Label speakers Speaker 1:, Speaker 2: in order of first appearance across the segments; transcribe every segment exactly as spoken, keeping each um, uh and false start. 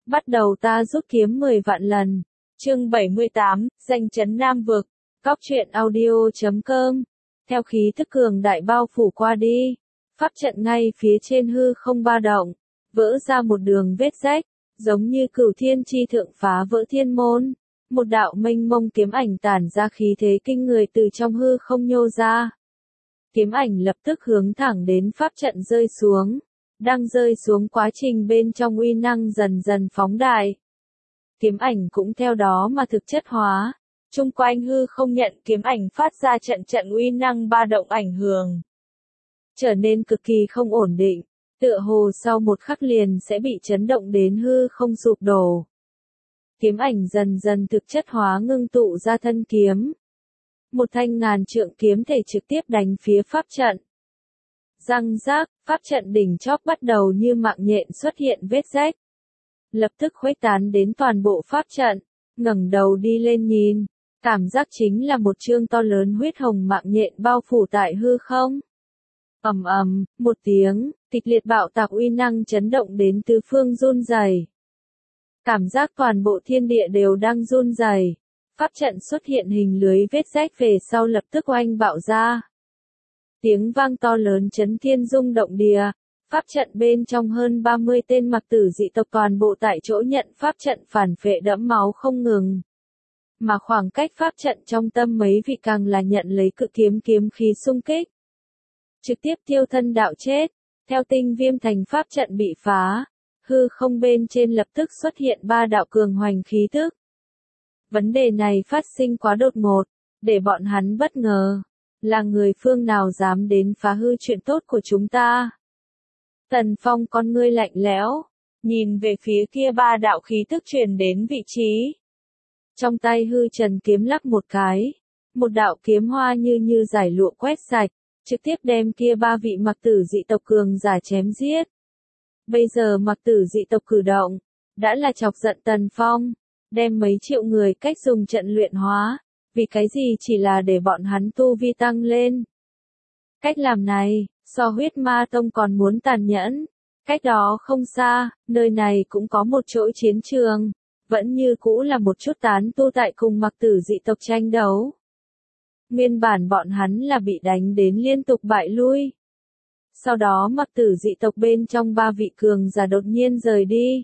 Speaker 1: Bắt đầu ta rút kiếm mười vạn lần. Chương bảy mươi tám, danh chấn Nam vực. Cóc truyện audio chấm com. Theo khí thức cường đại bao phủ qua đi, pháp trận ngay phía trên hư không ba động, vỡ ra một đường vết rách, giống như cửu thiên chi thượng phá vỡ thiên môn. Một đạo mênh mông kiếm ảnh tản ra khí thế kinh người từ trong hư không nhô ra. Kiếm ảnh lập tức hướng thẳng đến pháp trận rơi xuống. Đang rơi xuống quá trình bên trong uy năng dần dần phóng đại. Kiếm ảnh cũng theo đó mà thực chất hóa. Trung quanh hư không nhận kiếm ảnh phát ra trận trận uy năng ba động ảnh hưởng. Trở nên cực kỳ không ổn định, tựa hồ sau một khắc liền sẽ bị chấn động đến hư không sụp đổ. Kiếm ảnh dần dần thực chất hóa ngưng tụ ra thân kiếm. Một thanh ngàn trượng kiếm thể trực tiếp đánh phía pháp trận. Răng rác, pháp trận đỉnh chóp bắt đầu như mạng nhện xuất hiện vết rách. Lập tức khuếch tán đến toàn bộ pháp trận, ngẩng đầu đi lên nhìn, cảm giác chính là một chương to lớn huyết hồng mạng nhện bao phủ tại hư không. Ầm ầm, một tiếng, kịch liệt bạo tạc uy năng chấn động đến tứ phương run rẩy. Cảm giác toàn bộ thiên địa đều đang run rẩy. Pháp trận xuất hiện hình lưới vết rách về sau lập tức oanh bạo ra. Tiếng vang to lớn chấn thiên rung động địa, pháp trận bên trong hơn ba mươi tên mặc tử dị tộc toàn bộ tại chỗ nhận pháp trận phản phệ đẫm máu không ngừng. Mà khoảng cách pháp trận trong tâm mấy vị càng là nhận lấy cự kiếm kiếm khí xung kích. Trực tiếp tiêu thân đạo chết, theo tinh viêm thành pháp trận bị phá, hư không bên trên lập tức xuất hiện ba đạo cường hoành khí tức. Vấn đề này phát sinh quá đột ngột, để bọn hắn bất ngờ. Là người phương nào dám đến phá hư chuyện tốt của chúng ta? Tần Phong con ngươi lạnh lẽo, nhìn về phía kia ba đạo khí tức truyền đến vị trí. Trong tay hư trần kiếm lắc một cái, một đạo kiếm hoa như như giải lụa quét sạch, trực tiếp đem kia ba vị mặc tử dị tộc cường giả chém giết. Bây giờ mặc tử dị tộc cử động, đã là chọc giận Tần Phong, đem mấy triệu người cách dùng trận luyện hóa. Vì cái gì chỉ là để bọn hắn tu vi tăng lên. Cách làm này, so huyết ma tông còn muốn tàn nhẫn. Cách đó không xa, nơi này cũng có một chỗ chiến trường. Vẫn như cũ là một chút tán tu tại cùng mặc tử dị tộc tranh đấu. Nguyên bản bọn hắn là bị đánh đến liên tục bại lui. Sau đó mặc tử dị tộc bên trong ba vị cường giả đột nhiên rời đi.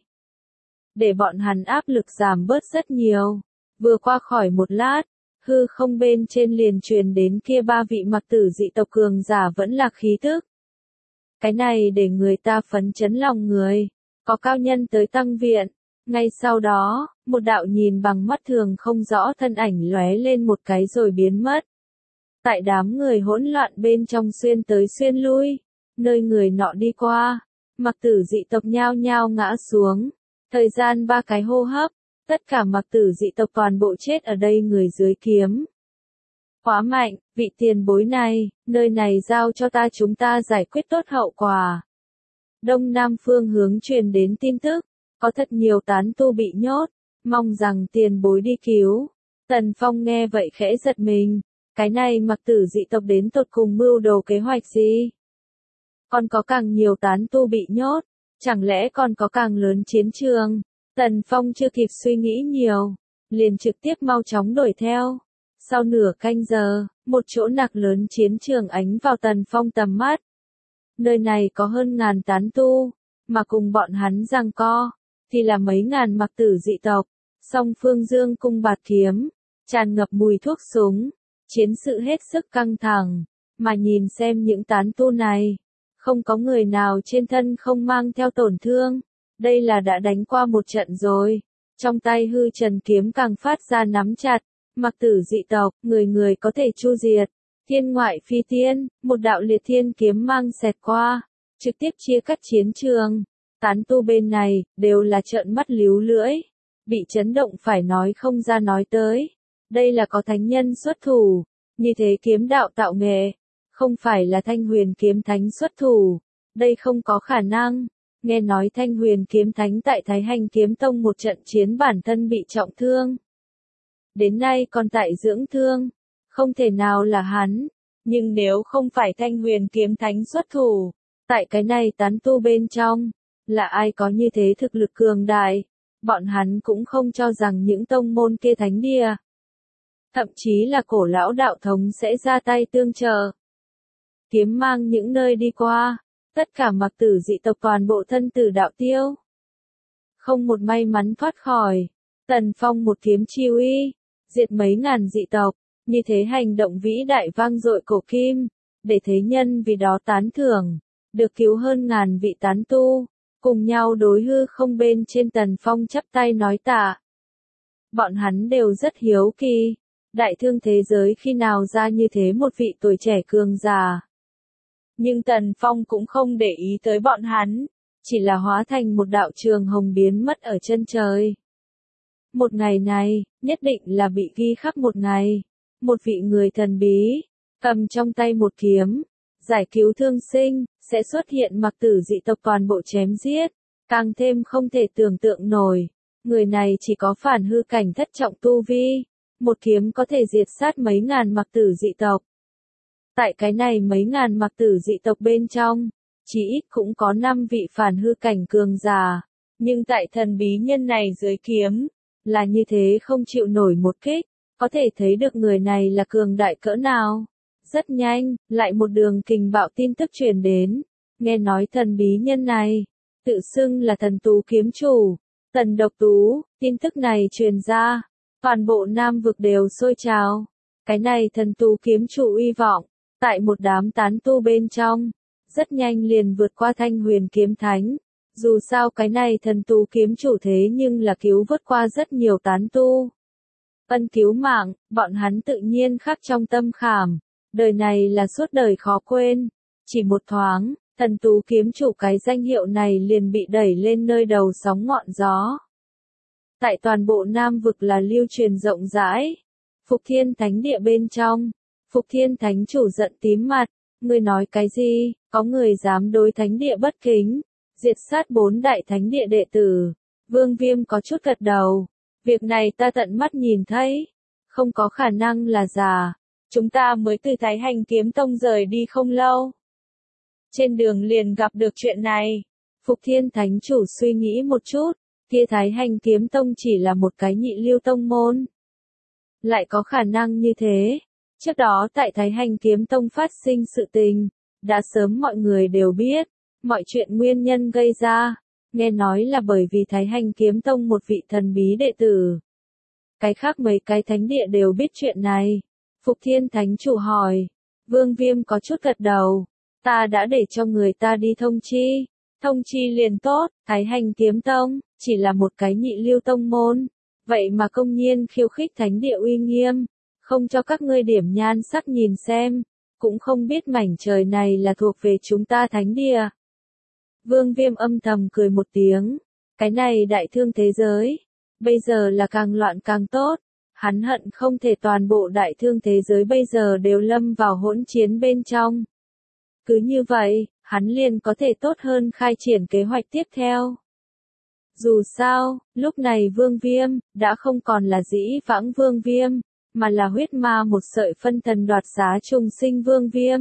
Speaker 1: Để bọn hắn áp lực giảm bớt rất nhiều. Vừa qua khỏi một lát, hư không bên trên liền truyền đến kia ba vị mặc tử dị tộc cường giả vẫn là khí tức. Cái này để người ta phấn chấn lòng người, có cao nhân tới tăng viện. Ngay sau đó, một đạo nhìn bằng mắt thường không rõ thân ảnh lóe lên một cái rồi biến mất. Tại đám người hỗn loạn bên trong xuyên tới xuyên lui, nơi người nọ đi qua, mặc tử dị tộc nhao nhao ngã xuống. Thời gian ba cái hô hấp. Tất cả mặc tử dị tộc toàn bộ chết ở đây người dưới kiếm. Quá mạnh, vị tiền bối này, nơi này giao cho ta chúng ta giải quyết tốt hậu quả. Đông Nam phương hướng truyền đến tin tức, có thật nhiều tán tu bị nhốt, mong rằng tiền bối đi cứu. Tần Phong nghe vậy khẽ giật mình, cái này mặc tử dị tộc đến tột cùng mưu đồ kế hoạch gì? Còn có càng nhiều tán tu bị nhốt, chẳng lẽ còn có càng lớn chiến trường? Tần Phong chưa kịp suy nghĩ nhiều, liền trực tiếp mau chóng đuổi theo. Sau nửa canh giờ, một chỗ nặc lớn chiến trường ánh vào Tần Phong tầm mắt. Nơi này có hơn ngàn tán tu, mà cùng bọn hắn giằng co, thì là mấy ngàn mặc tử dị tộc. Song phương dương cung bạt kiếm, tràn ngập mùi thuốc súng, chiến sự hết sức căng thẳng. Mà nhìn xem những tán tu này, không có người nào trên thân không mang theo tổn thương. Đây là đã đánh qua một trận rồi. Trong tay hư trần kiếm càng phát ra nắm chặt. Mặc tử dị tộc, người người có thể chu diệt. Thiên ngoại phi tiên, một đạo liệt thiên kiếm mang xẹt qua. Trực tiếp chia cắt chiến trường. Tán tu bên này, đều là trợn mắt líu lưỡi. Bị chấn động phải nói không ra nói tới. Đây là có thánh nhân xuất thủ. Như thế kiếm đạo tạo nghệ. Không phải là Thanh Huyền kiếm thánh xuất thủ. Đây không có khả năng. Nghe nói Thanh Huyền kiếm thánh tại Thái Hành kiếm tông một trận chiến bản thân bị trọng thương. Đến nay còn tại dưỡng thương. Không thể nào là hắn. Nhưng nếu không phải Thanh Huyền kiếm thánh xuất thủ, tại cái này tán tu bên trong, là ai có như thế thực lực cường đại, bọn hắn cũng không cho rằng những tông môn kia thánh địa, thậm chí là cổ lão đạo thống sẽ ra tay tương trợ. Kiếm mang những nơi đi qua, tất cả mặc tử dị tộc toàn bộ thân tử đạo tiêu. Không một may mắn thoát khỏi. Tần Phong một kiếm chi uy, diệt mấy ngàn dị tộc, như thế hành động vĩ đại vang dội cổ kim, để thế nhân vì đó tán thưởng, được cứu hơn ngàn vị tán tu, cùng nhau đối hư không bên trên Tần Phong chắp tay nói tạ. Bọn hắn đều rất hiếu kỳ, đại thương thế giới khi nào ra như thế một vị tuổi trẻ cường giả. Nhưng Tần Phong cũng không để ý tới bọn hắn, chỉ là hóa thành một đạo trường hồng biến mất ở chân trời. Một ngày này, nhất định là bị ghi khắc một ngày. Một vị người thần bí, cầm trong tay một kiếm, giải cứu thương sinh, sẽ xuất hiện mặc tử dị tộc toàn bộ chém giết. Càng thêm không thể tưởng tượng nổi, người này chỉ có phản hư cảnh thất trọng tu vi, một kiếm có thể diệt sát mấy ngàn mặc tử dị tộc. Tại cái này mấy ngàn mặc tử dị tộc bên trong, chỉ ít cũng có năm vị phản hư cảnh cường giả, nhưng tại thần bí nhân này dưới kiếm, là như thế không chịu nổi một kích, có thể thấy được người này là cường đại cỡ nào. Rất nhanh, lại một đường kình bạo tin tức truyền đến, nghe nói thần bí nhân này, tự xưng là thần tú kiếm chủ, Tần Độc Tú. Tin tức này truyền ra, toàn bộ Nam vực đều sôi trào. Cái này thần tú kiếm chủ uy vọng, tại một đám tán tu bên trong, rất nhanh liền vượt qua Thanh Huyền kiếm thánh. Dù sao cái này thần tú kiếm chủ thế nhưng là cứu vớt qua rất nhiều tán tu. Ân cứu mạng, bọn hắn tự nhiên khắc trong tâm khảm, đời này là suốt đời khó quên. Chỉ một thoáng, thần tú kiếm chủ cái danh hiệu này liền bị đẩy lên nơi đầu sóng ngọn gió. Tại toàn bộ Nam vực là lưu truyền rộng rãi. Phục Thiên Thánh Địa bên trong, Phục Thiên Thánh chủ giận tím mặt, ngươi nói cái gì, có người dám đối Thánh Địa bất kính, diệt sát bốn đại Thánh Địa đệ tử. Vương Viêm có chút gật đầu, việc này ta tận mắt nhìn thấy, không có khả năng là giả, chúng ta mới từ Thái Hành Kiếm Tông rời đi không lâu. Trên đường liền gặp được chuyện này, Phục Thiên Thánh chủ suy nghĩ một chút, kia Thái Hành Kiếm Tông chỉ là một cái nhị lưu tông môn. Lại có khả năng như thế, trước đó tại Thái Hành Kiếm Tông phát sinh sự tình, đã sớm mọi người đều biết, mọi chuyện nguyên nhân gây ra, nghe nói là bởi vì Thái Hành Kiếm Tông một vị thần bí đệ tử. Cái khác mấy cái thánh địa đều biết chuyện này. Phục Thiên Thánh chủ hỏi, Vương Viêm có chút gật đầu, ta đã để cho người ta đi thông chi, thông chi liền tốt. Thái Hành Kiếm Tông, chỉ là một cái nhị lưu tông môn, vậy mà công nhiên khiêu khích thánh địa uy nghiêm, không cho các ngươi điểm nhan sắc nhìn xem, cũng không biết mảnh trời này là thuộc về chúng ta thánh địa. Vương Viêm âm thầm cười một tiếng, cái này đại thương thế giới, bây giờ là càng loạn càng tốt, hắn hận không thể toàn bộ đại thương thế giới bây giờ đều lâm vào hỗn chiến bên trong. Cứ như vậy, hắn liền có thể tốt hơn khai triển kế hoạch tiếp theo. Dù sao, lúc này Vương Viêm, đã không còn là dĩ vãng Vương Viêm, mà là huyết ma một sợi phân thần đoạt xá trùng sinh Vương Viêm.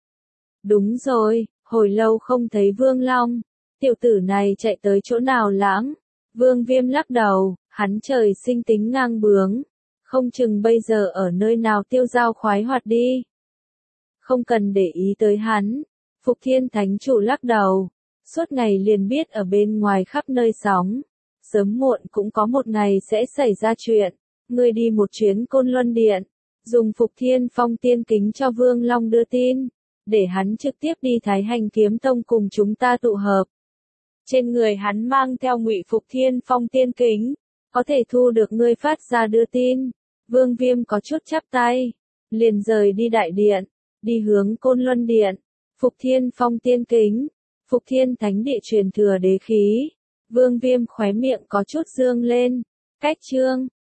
Speaker 1: Đúng rồi, hồi lâu không thấy Vương Long, tiểu tử này chạy tới chỗ nào lãng. Vương Viêm lắc đầu, hắn trời sinh tính ngang bướng, không chừng bây giờ ở nơi nào tiêu dao khoái hoạt đi. Không cần để ý tới hắn. Phục Thiên Thánh chủ lắc đầu, suốt ngày liền biết ở bên ngoài khắp nơi sóng, sớm muộn cũng có một ngày sẽ xảy ra chuyện. Ngươi đi một chuyến Côn Luân Điện, dùng Phục Thiên Phong tiên kính cho Vương Long đưa tin, để hắn trực tiếp đi Thái Hành Kiếm Tông cùng chúng ta tụ hợp. Trên người hắn mang theo ngụy Phục Thiên Phong tiên kính, có thể thu được ngươi phát ra đưa tin. Vương Viêm có chút chắp tay, liền rời đi đại điện, đi hướng Côn Luân Điện. Phục Thiên Phong tiên kính, Phục Thiên Thánh Địa truyền thừa đế khí. Vương Viêm khóe miệng có chút dương lên, cách chương